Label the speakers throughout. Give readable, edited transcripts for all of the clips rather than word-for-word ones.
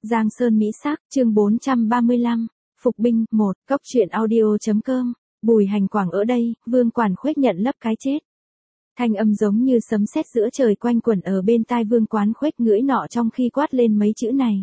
Speaker 1: Giang Sơn Mỹ Sắc, chương 435, Phục binh, 1, Cốc truyện audio.com, Bùi Hành Quảng ở đây, Vương Quản Khuếch nhận lấp cái chết. Thanh âm giống như sấm sét giữa trời quanh quẩn ở bên tai Vương Quản Khuếch ngửi nọ trong khi quát lên mấy chữ này.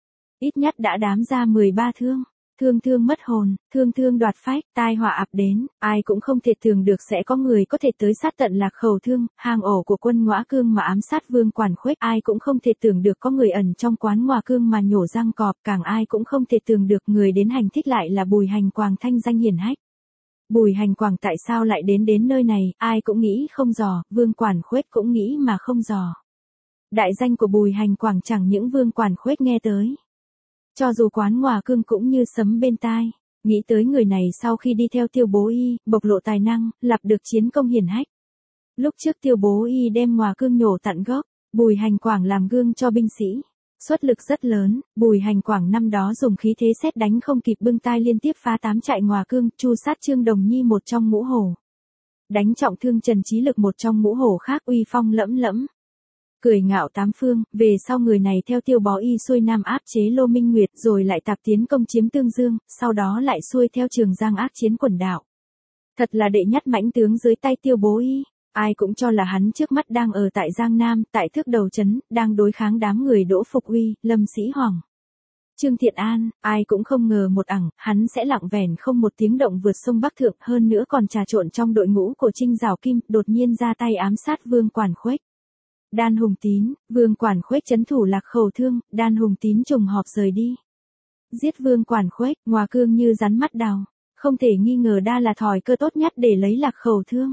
Speaker 1: Ít nhất đã đám ra 13 thương. Thương thương mất hồn, thương thương đoạt phách, tai họa ập đến, ai cũng không thể tưởng được sẽ có người có thể tới sát tận Lạc Khẩu Thương, hang ổ của quân Ngõa Cương mà ám sát Vương Quản Khuếch, ai cũng không thể tưởng được có người ẩn trong quán Ngõa Cương mà nhổ răng cọp, càng ai cũng không thể tưởng được người đến hành thích lại là Bùi Hành Quảng thanh danh hiển hách. Bùi Hành Quảng tại sao lại đến nơi này, ai cũng nghĩ không dò, Vương Quản Khuếch cũng nghĩ mà không dò. Đại danh của Bùi Hành Quảng chẳng những Vương Quản Khuếch nghe tới. Cho dù quán Ngõa Cương cũng như sấm bên tai, nghĩ tới người này sau khi đi theo Tiêu Bố Y, bộc lộ tài năng, lập được chiến công hiển hách. Lúc trước Tiêu Bố Y đem Ngõa Cương nhổ tận gốc, Bùi Hành Quảng làm gương cho binh sĩ. Xuất lực rất lớn, Bùi Hành Quảng năm đó dùng khí thế sét đánh không kịp bưng tai liên tiếp phá 8 trại Ngõa Cương, tru sát Trương Đồng Nhi một trong ngũ hổ. Đánh trọng thương Trần Chí Lực một trong ngũ hổ khác, uy phong lẫm lẫm. Cười ngạo tám phương, về sau người này theo Tiêu Bó Y xuôi nam áp chế Lô Minh Nguyệt rồi lại tạp tiến công chiếm Tương Dương, sau đó lại xuôi theo Trường Giang ác chiến quần đảo. Thật là đệ nhất mãnh tướng dưới tay Tiêu Bố Y, ai cũng cho là hắn trước mắt đang ở tại Giang Nam, tại Thước Đầu Trấn, đang đối kháng đám người Đỗ Phục Uy, Lâm Sĩ Hoàng, Trương Thiện An, ai cũng không ngờ một ẳng, hắn sẽ lặng vẻn không một tiếng động vượt sông Bắc Thượng, hơn nữa còn trà trộn trong đội ngũ của Trinh Giảo Kim, đột nhiên ra tay ám sát Vương Quản Khuếch. Đan Hùng Tín, Vương Quản Khuếch trấn thủ Lạc Khẩu Thương, Đan Hùng Tín trùng họp rời đi. Giết Vương Quản Khuếch, Ngõa Cương như rắn mắt đào, không thể nghi ngờ đa là thỏi cơ tốt nhất để lấy Lạc Khẩu Thương.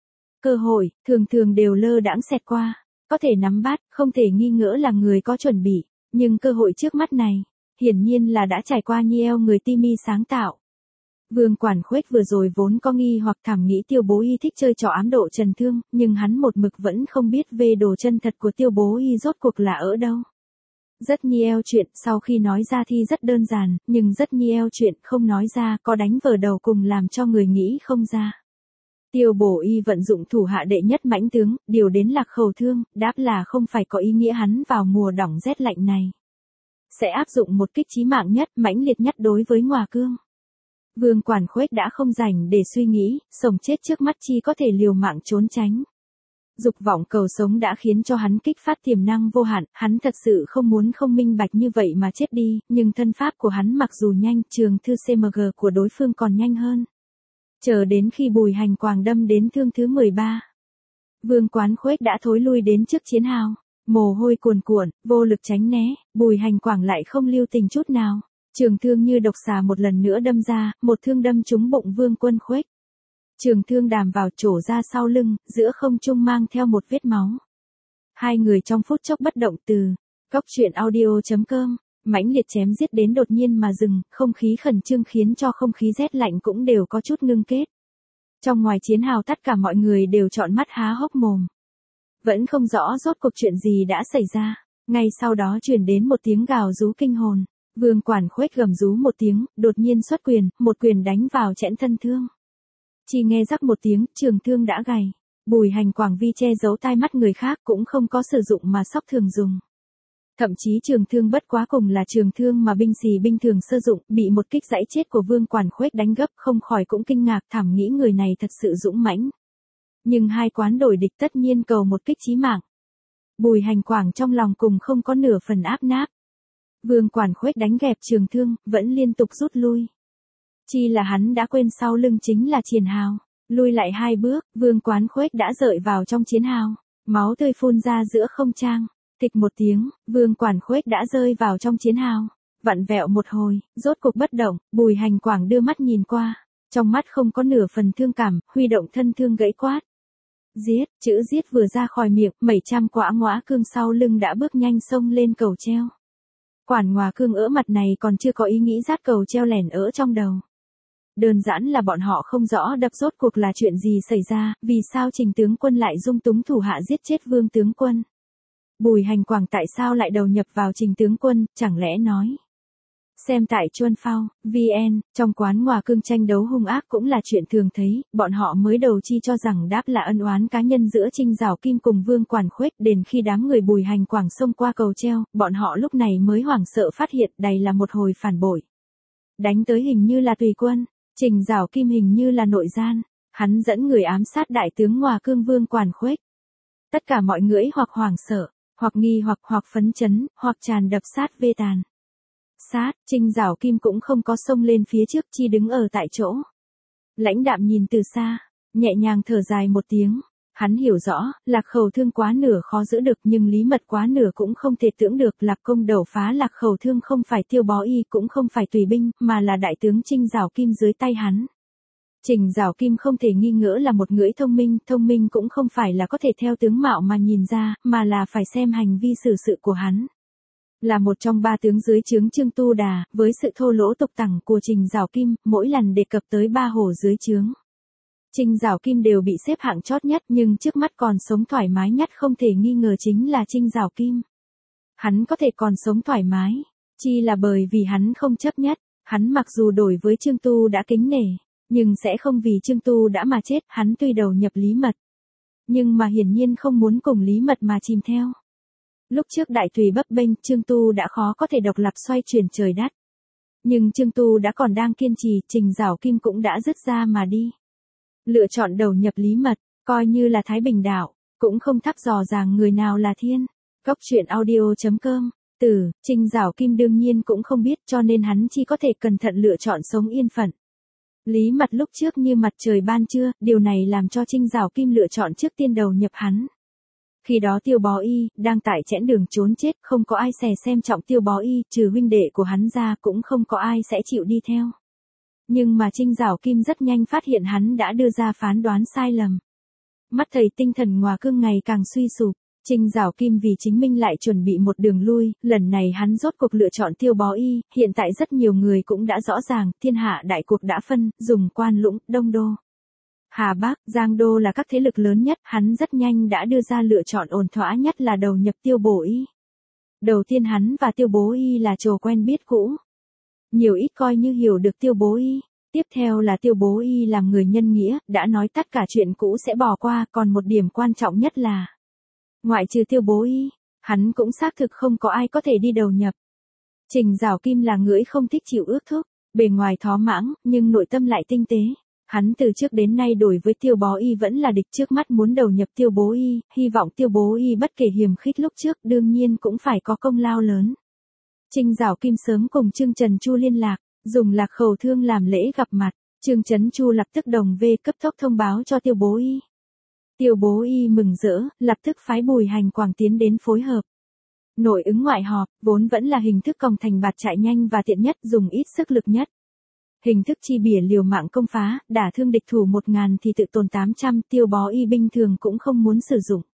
Speaker 1: Cơ hội, thường đều lơ đãng xẹt qua, có thể nắm bắt, không thể nghi ngờ là người có chuẩn bị, nhưng cơ hội trước mắt này, hiển nhiên là đã trải qua nhiều người ti mi sáng tạo. Vương Quản Khuếch vừa rồi vốn có nghi hoặc thầm nghĩ Tiêu Bố Y thích chơi trò ám độ Trần Thương, nhưng hắn một mực vẫn không biết về đồ chân thật của Tiêu Bố Y rốt cuộc là ở đâu. Rất nhiều chuyện sau khi nói ra thì rất đơn giản, nhưng rất nhiều chuyện không nói ra có đánh vào đầu cùng làm cho người nghĩ không ra. Tiêu Bố Y vận dụng thủ hạ đệ nhất mãnh tướng, điều đến Lạc Khẩu Thương, đáp là không phải có ý nghĩa hắn vào mùa đỏng rét lạnh này sẽ áp dụng một kích chí mạng nhất, mãnh liệt nhất đối với Ngõa Cương. Vương Quản Khuếch đã không rảnh để suy nghĩ, sống chết trước mắt chi có thể liều mạng trốn tránh. Dục vọng cầu sống đã khiến cho hắn kích phát tiềm năng vô hạn, hắn thật sự không muốn không minh bạch như vậy mà chết đi, nhưng thân pháp của hắn mặc dù nhanh, trường thư CMG của đối phương còn nhanh hơn. Chờ đến khi Bùi Hành Quảng đâm đến thương thứ 13. Vương Quản Khuếch đã thối lui đến trước chiến hào, mồ hôi cuồn cuộn, vô lực tránh né, Bùi Hành Quảng lại không lưu tình chút nào. Trường thương như độc xà một lần nữa đâm ra, một thương đâm trúng bụng Vương Quân Khuếch. Trường thương đàm vào trổ ra sau lưng, giữa không trung mang theo một vết máu. Hai người trong phút chốc bất động từ Cốc truyện audio.com, mãnh liệt chém giết đến đột nhiên mà dừng, không khí khẩn trương khiến cho không khí rét lạnh cũng đều có chút ngưng kết. Trong ngoài chiến hào tất cả mọi người đều trọn mắt há hốc mồm. Vẫn không rõ rốt cuộc chuyện gì đã xảy ra, ngay sau đó truyền đến một tiếng gào rú kinh hồn. Vương Quản Khuếch gầm rú một tiếng, đột nhiên xuất quyền, một quyền đánh vào chẽn thân thương. Chỉ nghe rắc một tiếng, trường thương đã gầy. Bùi Hành Quảng vì che giấu tai mắt người khác cũng không có sử dụng mà sóc thường dùng. Thậm chí trường thương bất quá cùng là trường thương mà binh sĩ binh thường sử dụng, bị một kích giãy chết của Vương Quản Khuếch đánh gấp, không khỏi cũng kinh ngạc thầm nghĩ người này thật sự dũng mãnh. Nhưng hai quán đổi địch tất nhiên cầu một kích chí mạng. Bùi Hành Quảng trong lòng cùng không có nửa phần áp náp. Vương Quản Khuếch đánh gẹp trường thương, vẫn liên tục rút lui. Chi là hắn đã quên sau lưng chính là chiến hào. Lui lại hai bước, Vương Quản Khuếch đã rơi vào trong chiến hào. Máu tươi phun ra giữa không trang. Tịch một tiếng, Vương Quản Khuếch đã rơi vào trong chiến hào. Vặn vẹo một hồi, rốt cuộc bất động, Bùi Hành Quảng đưa mắt nhìn qua. Trong mắt không có nửa phần thương cảm, huy động thân thương gãy quát. Giết, chữ giết vừa ra khỏi miệng, 700 quả Ngõa Cương sau lưng đã bước nhanh xông lên cầu treo. Quản Ngõa Cương ở mặt này còn chưa có ý nghĩ dắt cầu treo lẻn ở trong đầu. Đơn giản là bọn họ không rõ đập rốt cuộc là chuyện gì xảy ra, vì sao Trình tướng quân lại dung túng thủ hạ giết chết Vương tướng quân. Bùi Hành Quảng tại sao lại đầu nhập vào Trình tướng quân, chẳng lẽ nói Xem tại Chuân Phao, VN, trong quán Ngòa Cương tranh đấu hung ác cũng là chuyện thường thấy, bọn họ mới đầu chi cho rằng đáp là ân oán cá nhân giữa Trinh Giảo Kim cùng Vương Quản Khuếch, đến khi đám người Bùi Hành Quảng xông qua cầu treo, bọn họ lúc này mới hoảng sợ phát hiện đây là một hồi phản bội. Đánh tới hình như là tùy quân, Trình Giảo Kim hình như là nội gian, hắn dẫn người ám sát đại tướng Ngòa Cương Vương Quản Khuếch. Tất cả mọi người hoặc hoảng sợ, hoặc nghi hoặc phấn chấn, hoặc tràn đập sát vê tàn. Trinh Giảo Kim cũng không có xông lên phía trước, chi đứng ở tại chỗ. Lãnh đạm nhìn từ xa, nhẹ nhàng thở dài một tiếng. Hắn hiểu rõ, Lạc Khẩu Thương quá nửa khó giữ được nhưng Lý Mật quá nửa cũng không thể tưởng được. Lạc Công đầu phá Lạc Khẩu Thương không phải Tiêu Bó Y cũng không phải tùy binh, mà là đại tướng Trinh Giảo Kim dưới tay hắn. Trình Giảo Kim không thể nghi ngờ là một người thông minh cũng không phải là có thể theo tướng mạo mà nhìn ra, mà là phải xem hành vi xử sự của hắn. Là một trong 3 tướng dưới trướng Trương Tu Đà, với sự thô lỗ tục tẳng của Trình Giảo Kim, mỗi lần đề cập tới 3 hổ dưới trướng. Trình Giảo Kim đều bị xếp hạng chót nhất, nhưng trước mắt còn sống thoải mái nhất không thể nghi ngờ chính là Trình Giảo Kim. Hắn có thể còn sống thoải mái, chi là bởi vì hắn không chấp nhất, hắn mặc dù đổi với Trương Tu đã kính nể, nhưng sẽ không vì Trương Tu đã mà chết. Hắn tuy đầu nhập Lý Mật, nhưng mà hiển nhiên không muốn cùng Lý Mật mà chìm theo. Lúc trước đại tùy bấp bênh, Trương Tu đã khó có thể độc lập xoay chuyển trời đất. Nhưng Trương Tu đã còn đang kiên trì, Trình Giảo Kim cũng đã dứt ra mà đi. Lựa chọn đầu nhập Lý Mật, coi như là Thái Bình đạo, cũng không thăm dò rằng người nào là thiên. Góc truyện audio.com, Trình Giảo Kim đương nhiên cũng không biết, cho nên hắn chỉ có thể cẩn thận lựa chọn sống yên phận. Lý Mật lúc trước như mặt trời ban trưa, điều này làm cho Trình Giảo Kim lựa chọn trước tiên đầu nhập hắn. Khi đó Tiêu Bó Y đang tại chẽn đường trốn chết, không có ai sẽ xem trọng Tiêu Bó Y, trừ huynh đệ của hắn ra cũng không có ai sẽ chịu đi theo. Nhưng mà Trình Giảo Kim rất nhanh phát hiện hắn đã đưa ra phán đoán sai lầm. Mắt thấy tinh thần Ngòa Cương ngày càng suy sụp, Trình Giảo Kim vì chính mình lại chuẩn bị một đường lui, lần này hắn rốt cuộc lựa chọn Tiêu Bó Y. Hiện tại rất nhiều người cũng đã rõ ràng, thiên hạ đại cuộc đã phân, dùng Quan Lũng, Đông Đô, Hà Bắc, Giang Đô là các thế lực lớn nhất, hắn rất nhanh đã đưa ra lựa chọn ổn thỏa nhất là đầu nhập Tiêu Bổ Y. Đầu tiên hắn và Tiêu Bố Y là trò quen biết cũ. Nhiều ít coi như hiểu được Tiêu Bố Y. Tiếp theo là Tiêu Bố Y làm người nhân nghĩa, đã nói tất cả chuyện cũ sẽ bỏ qua, còn một điểm quan trọng nhất là ngoại trừ Tiêu Bố Y, hắn cũng xác thực không có ai có thể đi đầu nhập. Trình Giảo Kim là người không thích chịu ước thúc, bề ngoài thó mãng, nhưng nội tâm lại tinh tế. Hắn từ trước đến nay đối với Tiêu Bó Y vẫn là địch, trước mắt muốn đầu nhập Tiêu Bố Y, hy vọng Tiêu Bố Y bất kể hiềm khích lúc trước đương nhiên cũng phải có công lao lớn. Trình Giảo Kim sớm cùng Trương Trần Chu liên lạc, dùng Lạc Khẩu Thương làm lễ gặp mặt, Trương Trấn Chu lập tức đồng về cấp tốc thông báo cho Tiêu Bố Y. Tiêu Bố Y mừng rỡ, lập tức phái Bùi Hành Quảng tiến đến phối hợp. Nội ứng ngoại họp, vốn vẫn là hình thức còng thành bạt chạy nhanh và tiện nhất, dùng ít sức lực nhất. Hình thức chi bỉa liều mạng công phá, đả thương địch thủ 1000 thì tự tồn 800, Tiêu Bó Y bình thường cũng không muốn sử dụng.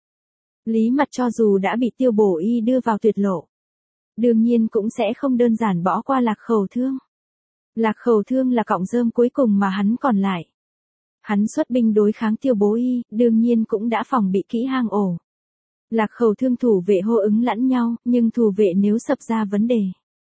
Speaker 1: Lý Mật cho dù đã bị Tiêu Bổ Y đưa vào tuyệt lộ, đương nhiên cũng sẽ không đơn giản bỏ qua Lạc Khẩu Thương. Lạc Khẩu Thương là cọng rơm cuối cùng mà hắn còn lại. Hắn xuất binh đối kháng Tiêu Bố Y, đương nhiên cũng đã phòng bị kỹ hang ổ. Lạc Khẩu Thương thủ vệ hô ứng lẫn nhau, nhưng thủ vệ nếu sập ra vấn đề,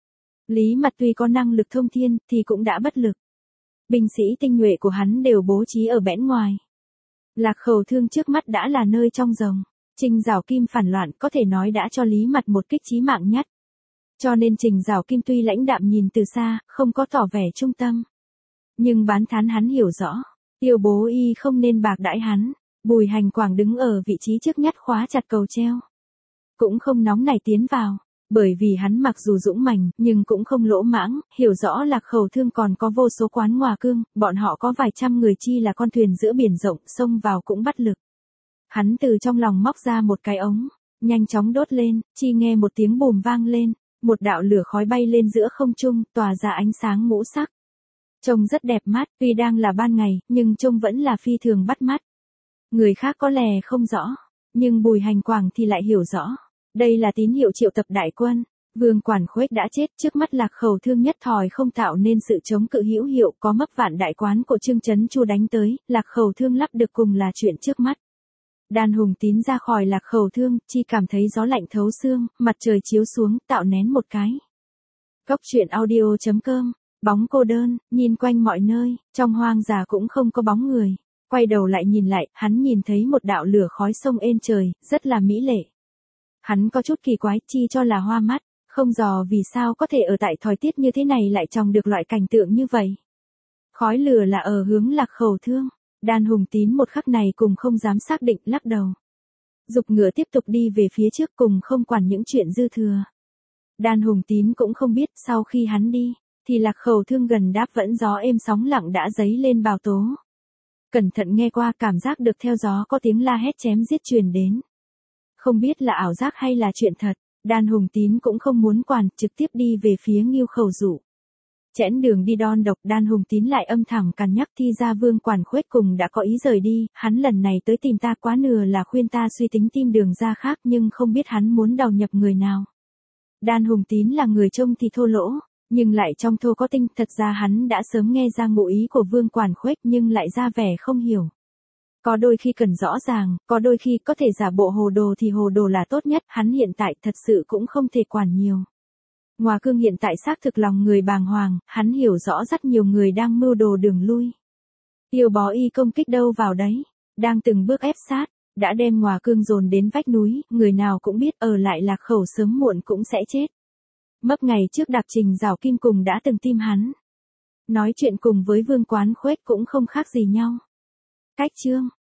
Speaker 1: Lý Mật tuy có năng lực thông thiên, thì cũng đã bất lực. Binh sĩ tinh nhuệ của hắn đều bố trí ở bẽn ngoài. Lạc Khẩu Thương trước mắt đã là nơi trong rồng. Trình Giảo Kim phản loạn có thể nói đã cho Lý Mật một kích chí mạng nhất. Cho nên Trình Giảo Kim tuy lãnh đạm nhìn từ xa, không có tỏ vẻ trung tâm. Nhưng bán thán hắn hiểu rõ, Tiêu Bố Y không nên bạc đãi hắn. Bùi Hành Quảng đứng ở vị trí trước nhất khóa chặt cầu treo. Cũng không nóng nảy tiến vào. Bởi vì hắn mặc dù dũng mãnh, nhưng cũng không lỗ mãng, hiểu rõ Lạc Khẩu Thương còn có vô số quán Ngòa Cương, bọn họ có vài trăm người chi là con thuyền giữa biển rộng, xông vào cũng bất lực. Hắn từ trong lòng móc ra một cái ống, nhanh chóng đốt lên, chi nghe một tiếng bùm vang lên, một đạo lửa khói bay lên giữa không trung, tỏa ra ánh sáng ngũ sắc. Trông rất đẹp mắt, tuy đang là ban ngày, nhưng trông vẫn là phi thường bắt mắt. Người khác có lẽ không rõ, nhưng Bùi Hành Quảng thì lại hiểu rõ. Đây là tín hiệu triệu tập đại quân. Vương Quản Khuếch đã chết, trước mắt Lạc Khẩu Thương nhất thời không tạo nên sự chống cự hữu hiệu, có mấp vạn đại quán của Trương Trấn Chu đánh tới, Lạc Khẩu Thương lắp được cùng là chuyện trước mắt. Đàn hùng tín ra khỏi Lạc Khẩu Thương, chi cảm thấy gió lạnh thấu xương, mặt trời chiếu xuống, tạo nén một cái Cốc truyện audio.com, bóng cô đơn, nhìn quanh mọi nơi, trong hoang dã cũng không có bóng người. Quay đầu lại nhìn lại, hắn nhìn thấy một đạo lửa khói sông ên trời, rất là mỹ lệ. Hắn có chút kỳ quái, chi cho là hoa mắt, không dò vì sao có thể ở tại thời tiết như thế này lại trồng được loại cảnh tượng như vậy. Khói lửa là ở hướng Lạc Khẩu Thương. Đan Hùng Tín một khắc này cùng không dám xác định, lắc đầu. Dục ngựa tiếp tục đi về phía trước cùng không quản những chuyện dư thừa. Đan Hùng Tín cũng không biết sau khi hắn đi, thì Lạc Khẩu Thương gần đáp vẫn gió êm sóng lặng đã dấy lên bào tố. Cẩn thận nghe qua cảm giác được theo gió có tiếng la hét chém giết truyền đến. Không biết là ảo giác hay là chuyện thật, Đan Hùng Tín cũng không muốn quản, trực tiếp đi về phía Ngưu Khẩu Dụ. Chẽn đường đi đon độc, Đan Hùng Tín lại âm thầm cằn nhắc Thi ra Vương Quản Khuếch cùng đã có ý rời đi, hắn lần này tới tìm ta quá nửa là khuyên ta suy tính tìm đường ra khác nhưng không biết hắn muốn đầu nhập người nào. Đan Hùng Tín là người trông thì thô lỗ, nhưng lại trong thô có tinh, thật ra hắn đã sớm nghe ra ngụ ý của Vương Quản Khuếch nhưng lại ra vẻ không hiểu. Có đôi khi cần rõ ràng, có đôi khi có thể giả bộ hồ đồ thì hồ đồ là tốt nhất, hắn hiện tại thật sự cũng không thể quản nhiều. Ngoà Cương hiện tại xác thực lòng người bàng hoàng, hắn hiểu rõ rất nhiều người đang mưu đồ đường lui. Tiêu Bó Y công kích đâu vào đấy, đang từng bước ép sát, đã đem Ngoà Cương dồn đến vách núi, người nào cũng biết ở lại Lạc Khẩu sớm muộn cũng sẽ chết. Mấp ngày trước Đạp Trình Giảo Kim cùng đã từng tim hắn. Nói chuyện cùng với Vương Quán Khuếch cũng không khác gì nhau. Cách chương